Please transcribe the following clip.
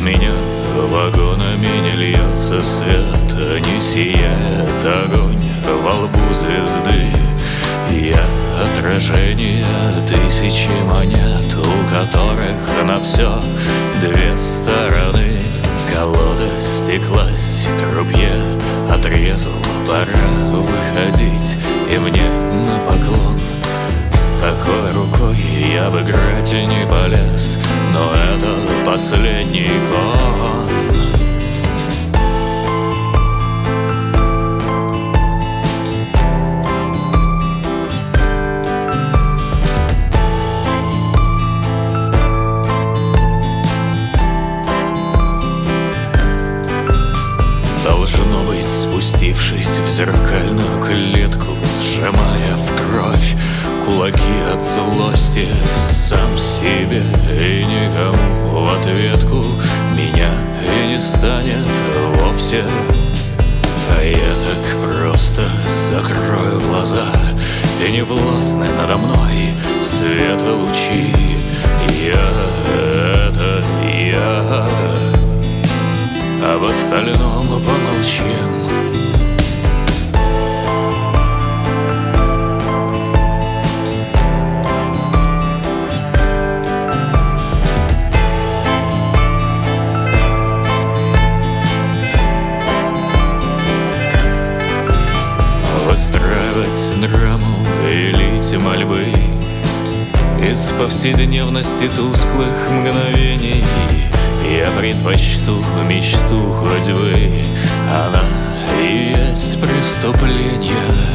меня вагонами не льется свет, не сияет огонь во лбу звезды. Я отражение тысячи монет, у которых на все две стороны. Колода стеклась к рупье, отрезал, пора выходить, и мне на поклон. С такой рукой я бы играть и не полез, но это последний кон. Должно быть, спустившись в зеркальную клетку, сжимая в кровь кулаки от злости, сам себе и никому в ответку, меня и не станет вовсе. А я так просто закрою глаза, и не властны надо мной света лучи. Это я. Об остальном помолчим. Выстраивать драму и лить мольбы из повседневности тусклых мгновений. Я предпочту мечту хоть бы, она и есть преступление.